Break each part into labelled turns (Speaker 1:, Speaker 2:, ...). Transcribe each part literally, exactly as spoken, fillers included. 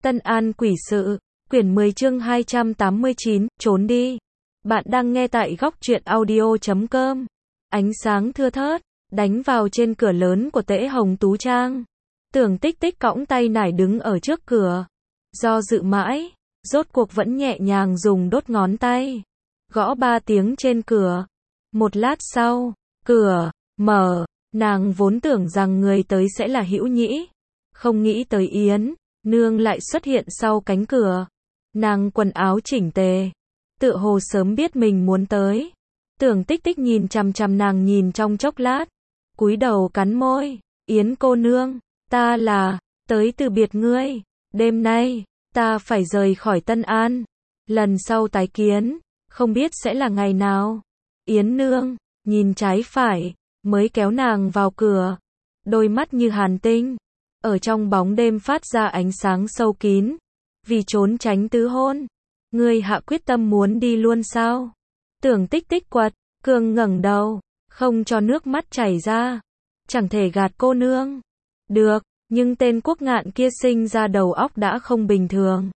Speaker 1: Tân An quỷ sự, quyển mười chương hai trăm tám mươi chín, trốn đi. Bạn đang nghe tại góc truyện audio chấm com. Ánh sáng thưa thớt, đánh vào trên cửa lớn của Tễ Hồng Tú Trang. Tưởng Tích Tích cõng tay nải đứng ở trước cửa. Do dự mãi, rốt cuộc vẫn nhẹ nhàng dùng đốt ngón tay. Gõ ba tiếng trên cửa. Một lát sau, cửa mở, nàng vốn tưởng rằng người tới sẽ là Hữu Nhĩ. Không nghĩ tới Yến Nương lại xuất hiện sau cánh cửa. Nàng quần áo chỉnh tề, tựa hồ sớm biết mình muốn tới. Tưởng Tích Tích nhìn chằm chằm nàng nhìn trong chốc lát, cúi đầu cắn môi. Yến cô nương, ta là tới từ biệt ngươi. Đêm nay ta phải rời khỏi Tân An. Lần sau tái kiến, không biết sẽ là ngày nào. Yến Nương nhìn trái phải, mới kéo nàng vào cửa. Đôi mắt như hàn tinh, ở trong bóng đêm phát ra ánh sáng sâu kín. Vì trốn tránh tứ hôn, ngươi hạ quyết tâm muốn đi luôn sao? Tưởng Tích Tích quật cường ngẩng đầu, không cho nước mắt chảy ra. Chẳng thể gạt cô nương được, nhưng tên Quốc Ngạn kia sinh ra đầu óc đã không bình thường.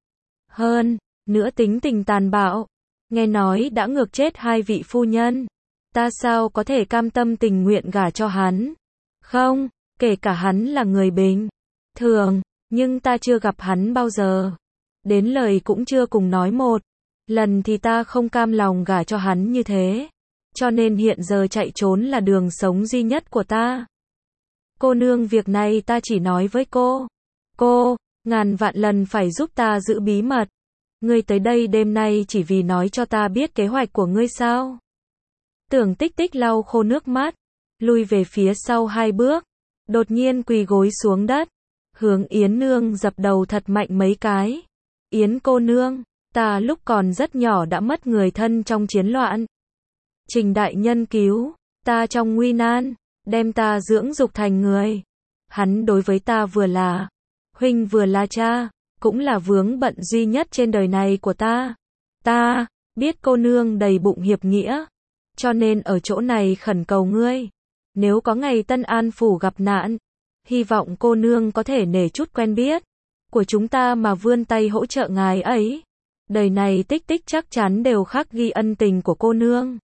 Speaker 1: Hơn nữa tính tình tàn bạo, nghe nói đã ngược chết hai vị phu nhân. Ta sao có thể cam tâm tình nguyện gả cho hắn? Không, kể cả hắn là người bình thường, nhưng ta chưa gặp hắn bao giờ. Đến lời cũng chưa cùng nói một lần thì ta không cam lòng gả cho hắn như thế. Cho nên hiện giờ chạy trốn là đường sống duy nhất của ta. Cô nương, việc này ta chỉ nói với cô. Cô, ngàn vạn lần phải giúp ta giữ bí mật. Ngươi tới đây đêm nay chỉ vì nói cho ta biết kế hoạch của ngươi sao? Tưởng Tích Tích lau khô nước mắt, lui về phía sau hai bước, đột nhiên quỳ gối xuống đất, hướng Yến Nương dập đầu thật mạnh mấy cái. Yến cô nương, ta lúc còn rất nhỏ đã mất người thân trong chiến loạn. Trình đại nhân cứu ta trong nguy nan, đem ta dưỡng dục thành người. Hắn đối với ta vừa là huynh vừa là cha, cũng là vướng bận duy nhất trên đời này của ta. Ta biết cô nương đầy bụng hiệp nghĩa, cho nên ở chỗ này khẩn cầu ngươi. Nếu có ngày Tân An phủ gặp nạn, hy vọng cô nương có thể nể chút quen biết của chúng ta mà vươn tay hỗ trợ ngài ấy. Đời này Tích Tích chắc chắn đều khắc ghi ân tình của cô nương.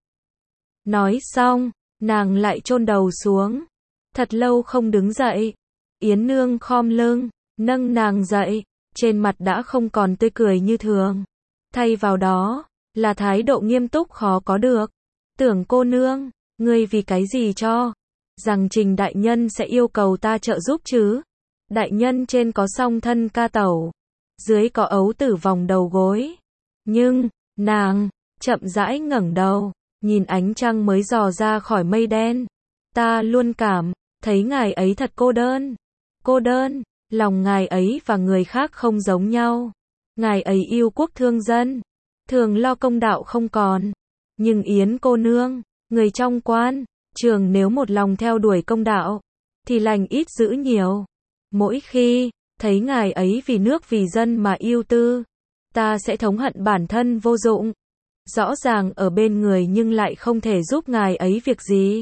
Speaker 1: Nói xong, nàng lại chôn đầu xuống. Thật lâu không đứng dậy. Yến Nương khom lưng, nâng nàng dậy. Trên mặt đã không còn tươi cười như thường. Thay vào đó, là thái độ nghiêm túc khó có được. Tưởng cô nương, ngươi vì cái gì cho rằng Trình đại nhân sẽ yêu cầu ta trợ giúp chứ? Đại nhân trên có song thân ca tẩu, dưới có ấu tử vòng đầu gối. Nhưng, nàng chậm rãi ngẩng đầu, nhìn ánh trăng mới dò ra khỏi mây đen. Ta luôn cảm thấy ngài ấy thật cô đơn. Cô đơn, lòng ngài ấy và người khác không giống nhau. Ngài ấy yêu quốc thương dân, thường lo công đạo không còn. Nhưng Yến cô nương, người trong quan trường nếu một lòng theo đuổi công đạo, thì lành ít dữ nhiều. Mỗi khi thấy ngài ấy vì nước vì dân mà yêu tư, ta sẽ thống hận bản thân vô dụng. Rõ ràng ở bên người nhưng lại không thể giúp ngài ấy việc gì.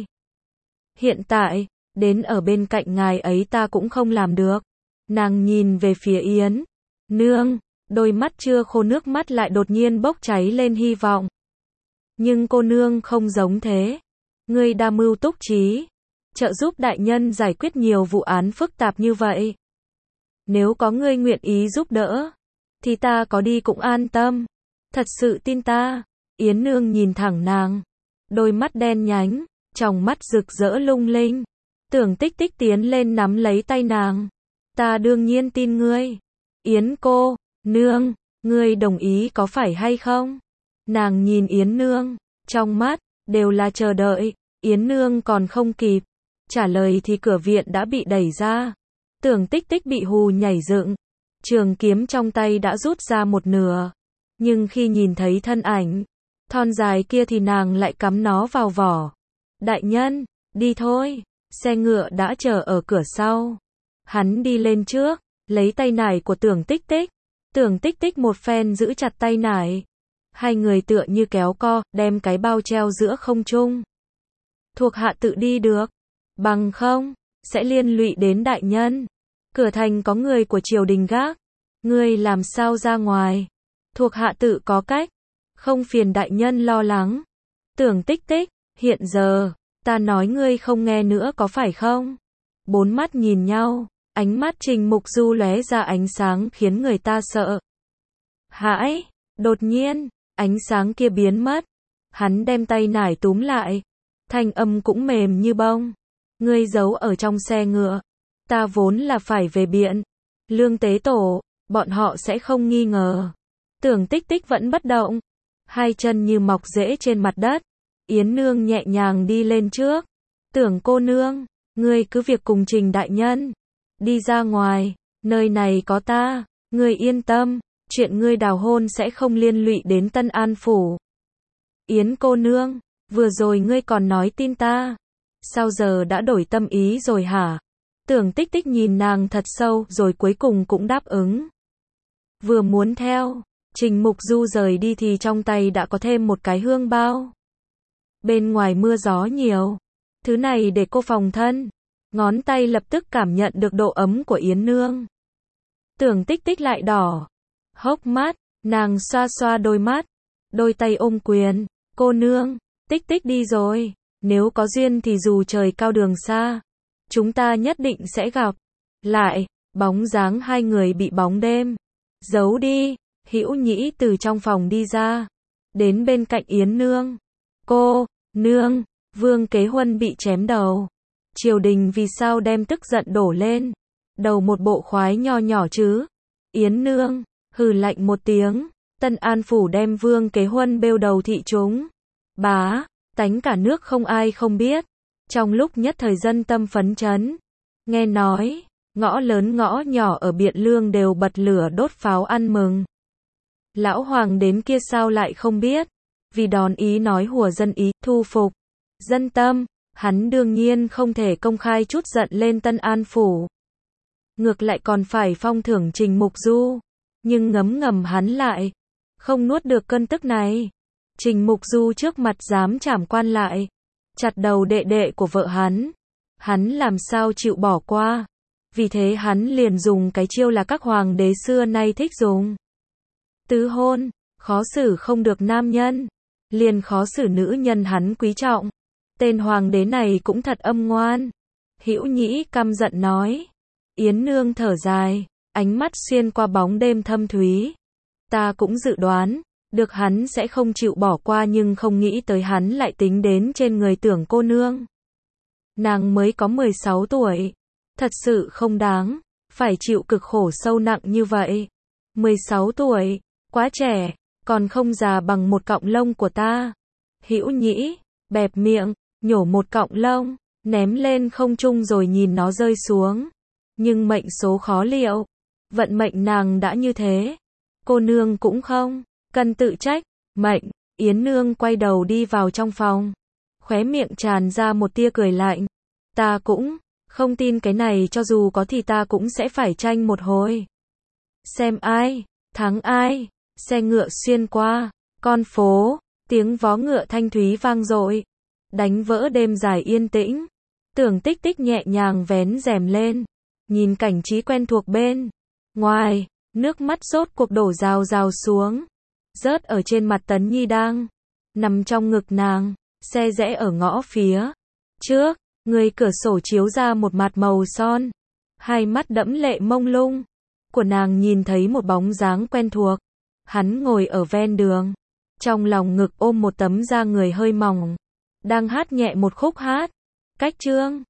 Speaker 1: Hiện tại, đến ở bên cạnh ngài ấy ta cũng không làm được. Nàng nhìn về phía Yến Nương, đôi mắt chưa khô nước mắt lại đột nhiên bốc cháy lên hy vọng. Nhưng cô nương không giống thế. Ngươi đa mưu túc trí, trợ giúp đại nhân giải quyết nhiều vụ án phức tạp như vậy. Nếu có ngươi nguyện ý giúp đỡ, thì ta có đi cũng an tâm. Thật sự tin ta. Yến Nương nhìn thẳng nàng, đôi mắt đen nhánh, trong mắt rực rỡ lung linh. Tưởng Tích Tích tiến lên nắm lấy tay nàng. Ta đương nhiên tin ngươi. Yến cô nương, ngươi đồng ý có phải hay không? Nàng nhìn Yến Nương, trong mắt đều là chờ đợi. Yến Nương còn không kịp trả lời thì cửa viện đã bị đẩy ra. Tưởng Tích Tích bị hù nhảy dựng, trường kiếm trong tay đã rút ra một nửa. Nhưng khi nhìn thấy thân ảnh thon dài kia thì nàng lại cắm nó vào vỏ. Đại nhân, đi thôi. Xe ngựa đã chờ ở cửa sau. Hắn đi lên trước, lấy tay nải của Tưởng Tích Tích. Tưởng Tích Tích một phen giữ chặt tay nải. Hai người tựa như kéo co, đem cái bao treo giữa không trung. Thuộc hạ tự đi được, bằng không sẽ liên lụy đến đại nhân. Cửa thành có người của triều đình gác, Ngươi làm sao ra ngoài? Thuộc hạ tự có cách. Không phiền đại nhân lo lắng. Tưởng Tích Tích, hiện giờ, ta nói ngươi không nghe nữa có phải không? Bốn mắt nhìn nhau, ánh mắt Trình Mục Du lóe ra ánh sáng khiến người ta sợ hãi. Đột nhiên, ánh sáng kia biến mất. Hắn đem tay nải túm lại. Thanh âm cũng mềm như bông. Ngươi giấu ở trong xe ngựa. Ta vốn là phải về biện Lương tế tổ, bọn họ sẽ không nghi ngờ. Tưởng Tích Tích vẫn bất động. Hai chân như mọc rễ trên mặt đất. Yến Nương nhẹ nhàng đi lên trước. Tưởng cô nương, ngươi cứ việc cùng Trình đại nhân. Đi ra ngoài, nơi này có ta, ngươi yên tâm, chuyện ngươi đào hôn sẽ không liên lụy đến Tân An Phủ. Yến cô nương, vừa rồi ngươi còn nói tin ta. Sao giờ đã đổi tâm ý rồi hả? Tưởng Tích Tích nhìn nàng thật sâu rồi cuối cùng cũng đáp ứng. Vừa muốn theo Trình Mục Du rời đi thì trong tay đã có thêm một cái hương bao. Bên ngoài mưa gió nhiều. Thứ này để cô phòng thân. Ngón tay lập tức cảm nhận được độ ấm của Yến Nương. Tưởng Tích Tích lại đỏ hốc mắt, nàng xoa xoa đôi mắt. Đôi tay ôm quyền. Cô nương, Tích Tích đi rồi. Nếu có duyên thì dù trời cao đường xa, chúng ta nhất định sẽ gặp lại. Bóng dáng hai người bị bóng đêm giấu đi. Hữu Nhĩ từ trong phòng đi ra, đến bên cạnh Yến Nương. Cô, nương, Vương Kế Huân bị chém đầu. Triều đình vì sao đem tức giận đổ lên đầu một bộ khoái nho nhỏ chứ? Yến Nương hừ lạnh một tiếng. Tân An Phủ đem Vương Kế Huân bêu đầu thị chúng. Bá, tánh cả nước không ai không biết. Trong lúc nhất thời dân tâm phấn chấn. Nghe nói, ngõ lớn ngõ nhỏ ở Biện Lương đều bật lửa đốt pháo ăn mừng. Lão hoàng đến kia sao lại không biết? Vì đón ý nói hùa dân ý, thu phục dân tâm, hắn đương nhiên không thể công khai chút giận lên Tân An Phủ. Ngược lại còn phải phong thưởng Trình Mục Du. Nhưng ngấm ngầm hắn lại không nuốt được cơn tức này. Trình Mục Du trước mặt dám trảm quan lại, chặt đầu đệ đệ của vợ hắn. Hắn làm sao chịu bỏ qua. Vì thế hắn liền dùng cái chiêu là các hoàng đế xưa nay thích dùng. Tứ hôn, khó xử không được nam nhân, liền khó xử nữ nhân hắn quý trọng. Tên hoàng đế này cũng thật âm ngoan. Hữu Nhĩ căm giận nói. Yến Nương thở dài, ánh mắt xuyên qua bóng đêm thâm thúy. Ta cũng dự đoán được hắn sẽ không chịu bỏ qua, nhưng không nghĩ tới hắn lại tính đến trên người Tưởng cô nương. Nàng mới có mười sáu tuổi, thật sự không đáng phải chịu cực khổ sâu nặng như vậy. mười sáu tuổi, quá trẻ, còn không già bằng một cọng lông của ta. Hữu Nhĩ bẹp miệng, nhổ một cọng lông, ném lên không trung rồi nhìn nó rơi xuống. Nhưng mệnh số khó liệu, vận mệnh nàng đã như thế. Cô nương cũng không cần tự trách mệnh. Yến Nương quay đầu đi vào trong phòng, khóe miệng tràn ra một tia cười lạnh. Ta cũng không tin cái này, cho dù có thì ta cũng sẽ phải tranh một hồi. Xem ai thắng ai. Xe ngựa xuyên qua con phố, tiếng vó ngựa thanh thúy vang dội, đánh vỡ đêm dài yên tĩnh. Tưởng Tích Tích nhẹ nhàng vén rèm lên, nhìn cảnh trí quen thuộc bên ngoài. Nước mắt rốt cuộc đổ rào rào xuống, rớt ở trên mặt Tấn Nhi đang nằm trong ngực nàng. Xe rẽ ở ngõ phía trước, người cửa sổ chiếu ra một mặt màu son. Hai mắt đẫm lệ mông lung của nàng nhìn thấy một bóng dáng quen thuộc. Hắn ngồi ở ven đường, trong lòng ngực ôm một tấm da người hơi mỏng, đang hát nhẹ một khúc hát. Cách chương